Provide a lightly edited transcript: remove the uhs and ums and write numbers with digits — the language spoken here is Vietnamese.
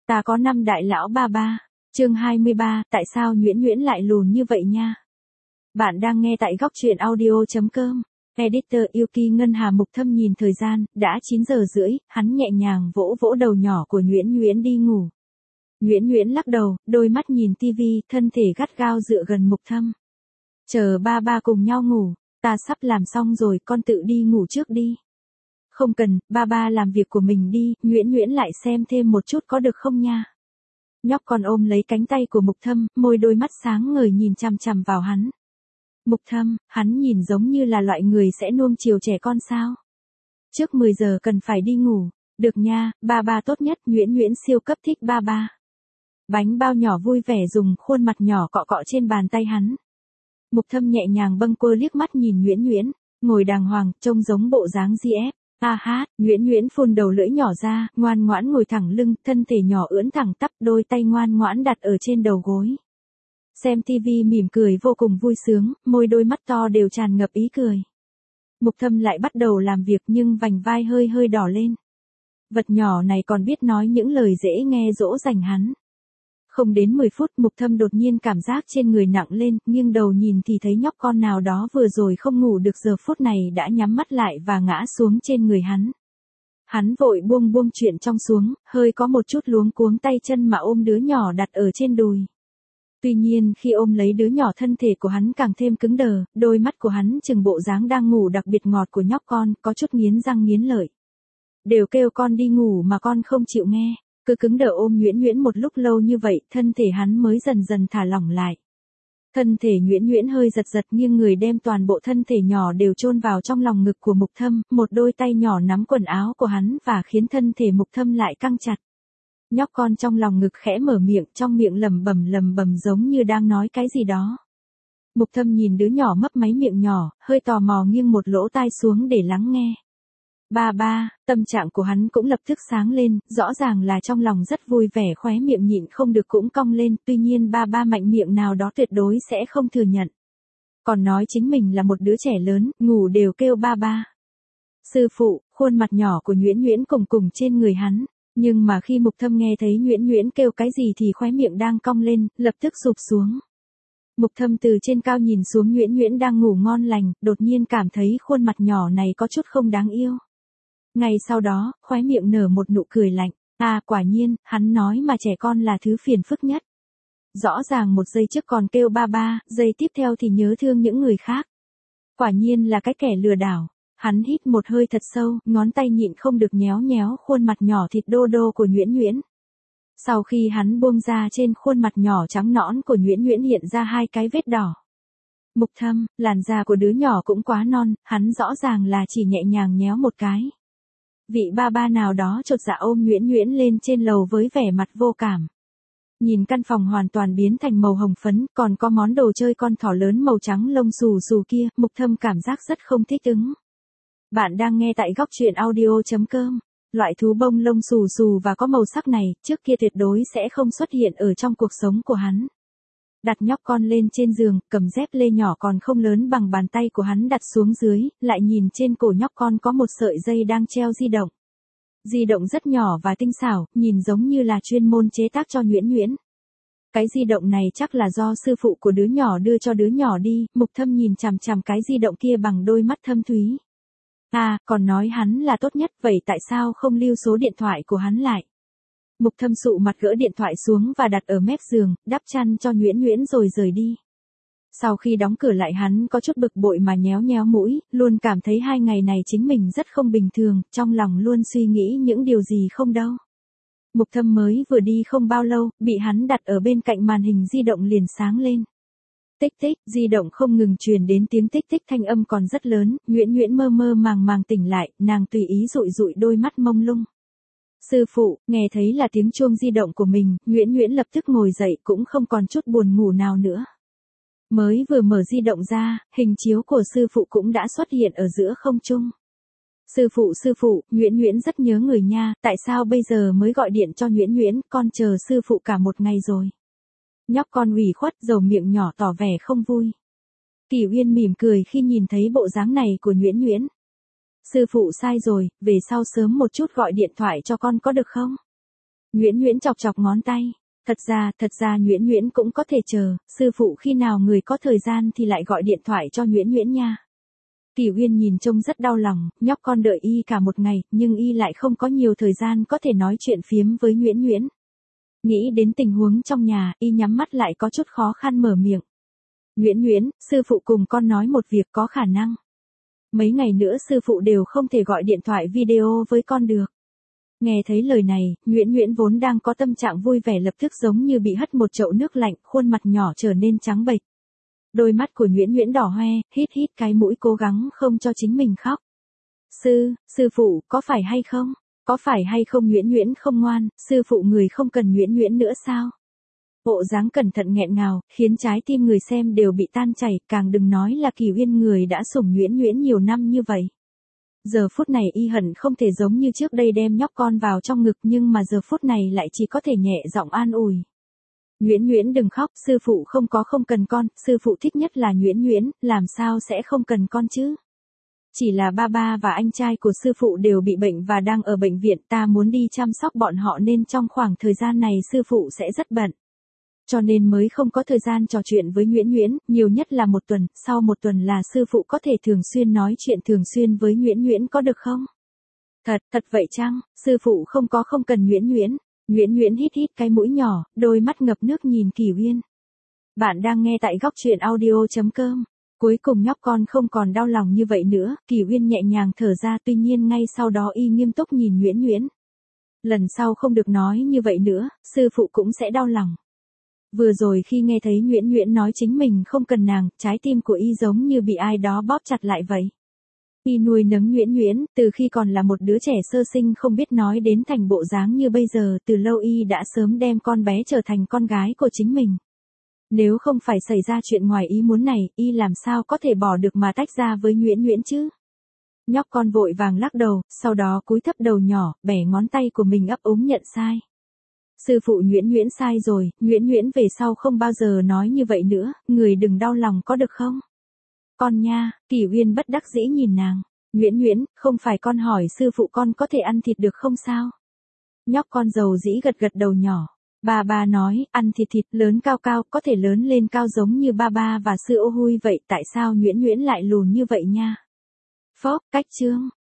Ta có 5 đại lão ba ba. Chương 23, tại sao Nguyễn Nguyễn lại lùn như vậy nha? Bạn đang nghe tại góc truyện audio.com. Editor Yuki Ngân Hà. Mục Thâm nhìn thời gian, đã 9 giờ rưỡi, hắn nhẹ nhàng vỗ vỗ đầu nhỏ của Nguyễn Nguyễn đi ngủ. Nguyễn Nguyễn lắc đầu, đôi mắt nhìn tivi, thân thể gắt gao dựa gần Mục Thâm. Chờ ba ba cùng nhau ngủ, ta sắp làm xong rồi, con tự đi ngủ trước đi. Không cần, ba ba làm việc của mình đi, Nguyễn Nguyễn lại xem thêm một chút có được không nha? Nhóc con ôm lấy cánh tay của Mục Thâm, môi đôi mắt sáng ngời nhìn chằm chằm vào hắn. Mục Thâm, hắn nhìn giống như là loại người sẽ nuông chiều trẻ con sao? Trước 10 giờ cần phải đi ngủ, được nha, ba ba tốt nhất, Nguyễn Nguyễn siêu cấp thích ba ba. Bánh bao nhỏ vui vẻ dùng khuôn mặt nhỏ cọ cọ trên bàn tay hắn. Mục Thâm nhẹ nhàng bâng quơ liếc mắt nhìn Nguyễn Nguyễn, ngồi đàng hoàng, trông giống bộ dáng GF. Nguyễn Nguyễn phun đầu lưỡi nhỏ ra, ngoan ngoãn ngồi thẳng lưng, thân thể nhỏ ưỡn thẳng tắp, đôi tay ngoan ngoãn đặt ở trên đầu gối. Xem tivi mỉm cười vô cùng vui sướng, môi đôi mắt to đều tràn ngập ý cười. Mục Thâm lại bắt đầu làm việc nhưng vành vai hơi hơi đỏ lên. Vật nhỏ này còn biết nói những lời dễ nghe dỗ dành hắn. Không đến 10 phút Mục Thâm đột nhiên cảm giác trên người nặng lên, nghiêng đầu nhìn thì thấy nhóc con nào đó vừa rồi không ngủ được giờ phút này đã nhắm mắt lại và ngã xuống trên người hắn. Hắn vội buông chuyện trong xuống, hơi có một chút luống cuống tay chân mà ôm đứa nhỏ đặt ở trên đùi. Tuy nhiên khi ôm lấy đứa nhỏ thân thể của hắn càng thêm cứng đờ, đôi mắt của hắn chừng bộ dáng đang ngủ đặc biệt ngọt của nhóc con, có chút nghiến răng nghiến lợi. Đều kêu con đi ngủ mà con không chịu nghe. Cứ cứng đờ ôm Nguyễn Nguyễn một lúc lâu như vậy, thân thể hắn mới dần dần thả lỏng lại. Thân thể Nguyễn Nguyễn hơi giật giật nghiêng người đem toàn bộ thân thể nhỏ đều chôn vào trong lòng ngực của Mục Thâm, một đôi tay nhỏ nắm quần áo của hắn và khiến thân thể Mục Thâm lại căng chặt. Nhóc con trong lòng ngực khẽ mở miệng, trong miệng lẩm bẩm giống như đang nói cái gì đó. Mục Thâm nhìn đứa nhỏ mấp máy miệng nhỏ, hơi tò mò nghiêng một lỗ tai xuống để lắng nghe. Ba ba, tâm trạng của hắn cũng lập tức sáng lên, rõ ràng là trong lòng rất vui vẻ, khóe miệng nhịn không được cũng cong lên, tuy nhiên ba ba mạnh miệng nào đó tuyệt đối sẽ không thừa nhận. Còn nói chính mình là một đứa trẻ lớn, ngủ đều kêu ba ba. Sư phụ, khuôn mặt nhỏ của Nguyễn Nguyễn cùng trên người hắn, nhưng mà khi Mục Thâm nghe thấy Nguyễn Nguyễn kêu cái gì thì khóe miệng đang cong lên, lập tức sụp xuống. Mục Thâm từ trên cao nhìn xuống Nguyễn Nguyễn đang ngủ ngon lành, đột nhiên cảm thấy khuôn mặt nhỏ này có chút không đáng yêu. Ngay sau đó, khóe miệng nở một nụ cười lạnh. Quả nhiên, hắn nói mà trẻ con là thứ phiền phức nhất. Rõ ràng một giây trước còn kêu ba ba, giây tiếp theo thì nhớ thương những người khác. Quả nhiên là cái kẻ lừa đảo. Hắn hít một hơi thật sâu, ngón tay nhịn không được nhéo khuôn mặt nhỏ thịt đô đô của Nguyễn Nguyễn. Sau khi hắn buông ra, trên khuôn mặt nhỏ trắng nõn của Nguyễn Nguyễn hiện ra 2 cái vết đỏ. Mục Thâm, làn da của đứa nhỏ cũng quá non, hắn rõ ràng là chỉ nhẹ nhàng nhéo một cái. Vị ba ba nào đó chột dạ ôm Nguyễn Nguyễn lên trên lầu với vẻ mặt vô cảm. Nhìn căn phòng hoàn toàn biến thành màu hồng phấn, còn có món đồ chơi con thỏ lớn màu trắng lông xù xù kia, Mục Thâm cảm giác rất không thích ứng. Bạn đang nghe tại góc truyện audio.com. Loại thú bông lông xù xù và có màu sắc này, trước kia tuyệt đối sẽ không xuất hiện ở trong cuộc sống của hắn. Đặt nhóc con lên trên giường, cầm dép lê nhỏ còn không lớn bằng bàn tay của hắn đặt xuống dưới, lại nhìn trên cổ nhóc con có một sợi dây đang treo di động. Di động rất nhỏ và tinh xảo, nhìn giống như là chuyên môn chế tác cho Nguyễn Nguyễn. Cái di động này chắc là do sư phụ của đứa nhỏ đưa cho đứa nhỏ đi. Mục Thâm nhìn chằm chằm cái di động kia bằng đôi mắt thâm thúy. Còn nói hắn là tốt nhất, vậy tại sao không lưu số điện thoại của hắn lại? Mục Thâm sụ mặt gỡ điện thoại xuống và đặt ở mép giường, đắp chăn cho Nguyễn Nguyễn rồi rời đi. Sau khi đóng cửa lại hắn có chút bực bội mà nhéo mũi, luôn cảm thấy 2 ngày này chính mình rất không bình thường, trong lòng luôn suy nghĩ những điều gì không đâu. Mục Thâm mới vừa đi không bao lâu, bị hắn đặt ở bên cạnh màn hình di động liền sáng lên. Tích tích, di động không ngừng truyền đến tiếng tích tích, thanh âm còn rất lớn, Nguyễn Nguyễn mơ màng tỉnh lại, nàng tùy ý dụi đôi mắt mông lung. Sư phụ, nghe thấy là tiếng chuông di động của mình, Nguyễn Nguyễn lập tức ngồi dậy cũng không còn chút buồn ngủ nào nữa. Mới vừa mở di động ra, hình chiếu của sư phụ cũng đã xuất hiện ở giữa không trung. Sư phụ, Nguyễn Nguyễn rất nhớ người nha, tại sao bây giờ mới gọi điện cho Nguyễn Nguyễn, con chờ sư phụ cả một ngày rồi. Nhóc con ủy khuất dầu miệng nhỏ tỏ vẻ không vui. Kỳ Uyên mỉm cười khi nhìn thấy bộ dáng này của Nguyễn Nguyễn. Sư phụ sai rồi, về sau sớm một chút gọi điện thoại cho con có được không? Nguyễn Nguyễn chọc chọc ngón tay. Thật ra Nguyễn Nguyễn cũng có thể chờ, sư phụ khi nào người có thời gian thì lại gọi điện thoại cho Nguyễn Nguyễn nha. Kỳ Uyên nhìn trông rất đau lòng, nhóc con đợi y cả một ngày, nhưng y lại không có nhiều thời gian có thể nói chuyện phiếm với Nguyễn Nguyễn. Nghĩ đến tình huống trong nhà, y nhắm mắt lại có chút khó khăn mở miệng. Nguyễn Nguyễn, sư phụ cùng con nói một việc có khả năng. Mấy ngày nữa sư phụ đều không thể gọi điện thoại video với con được. Nghe thấy lời này, Nguyễn Nguyễn vốn đang có tâm trạng vui vẻ lập tức giống như bị hất một chậu nước lạnh, khuôn mặt nhỏ trở nên trắng bệch. Đôi mắt của Nguyễn Nguyễn đỏ hoe, hít cái mũi cố gắng không cho chính mình khóc. Sư phụ, có phải hay không? Có phải hay không Nguyễn Nguyễn không ngoan, sư phụ người không cần Nguyễn Nguyễn nữa sao? Bộ dáng cẩn thận nghẹn ngào, khiến trái tim người xem đều bị tan chảy, càng đừng nói là Kỳ Uyên người đã sủng Nguyễn Nguyễn nhiều năm như vậy. Giờ phút này y hận không thể giống như trước đây đem nhóc con vào trong ngực, nhưng mà giờ phút này lại chỉ có thể nhẹ giọng an ủi. Nguyễn Nguyễn đừng khóc, sư phụ không cần con, sư phụ thích nhất là Nguyễn Nguyễn, làm sao sẽ không cần con chứ? Chỉ là ba ba và anh trai của sư phụ đều bị bệnh và đang ở bệnh viện, ta muốn đi chăm sóc bọn họ nên trong khoảng thời gian này sư phụ sẽ rất bận. Cho nên mới không có thời gian trò chuyện với Nguyễn Nguyễn, nhiều nhất là một tuần, sau một tuần là sư phụ có thể thường xuyên nói chuyện thường xuyên với Nguyễn Nguyễn có được không? Thật vậy chăng, sư phụ không cần Nguyễn Nguyễn. Nguyễn Nguyễn hít cái mũi nhỏ, đôi mắt ngập nước nhìn Kỳ Uyên. Bạn đang nghe tại góc truyện audio.com. Cuối cùng nhóc con không còn đau lòng như vậy nữa, Kỳ Uyên nhẹ nhàng thở ra, tuy nhiên ngay sau đó y nghiêm túc nhìn Nguyễn Nguyễn. Lần sau không được nói như vậy nữa, sư phụ cũng sẽ đau lòng. Vừa rồi khi nghe thấy Nguyễn Nguyễn nói chính mình không cần nàng, trái tim của y giống như bị ai đó bóp chặt lại vậy. Y nuôi nấng Nguyễn Nguyễn, từ khi còn là một đứa trẻ sơ sinh không biết nói đến thành bộ dáng như bây giờ, từ lâu y đã sớm đem con bé trở thành con gái của chính mình. Nếu không phải xảy ra chuyện ngoài ý muốn này, y làm sao có thể bỏ được mà tách ra với Nguyễn Nguyễn chứ? Nhóc con vội vàng lắc đầu, sau đó cúi thấp đầu nhỏ, bẻ ngón tay của mình ấp úng nhận sai. Sư phụ Nguyễn Nguyễn sai rồi, Nguyễn Nguyễn về sau không bao giờ nói như vậy nữa, người đừng đau lòng có được không? Con nha, Kỳ Uyên bất đắc dĩ nhìn nàng. Nguyễn Nguyễn, không phải con hỏi sư phụ con có thể ăn thịt được không sao? Nhóc con dầu dĩ gật đầu nhỏ. Ba nói, ăn thịt lớn cao có thể lớn lên cao giống như ba và sư ô hui vậy, tại sao Nguyễn Nguyễn lại lùn như vậy nha? Phốc, cách chương.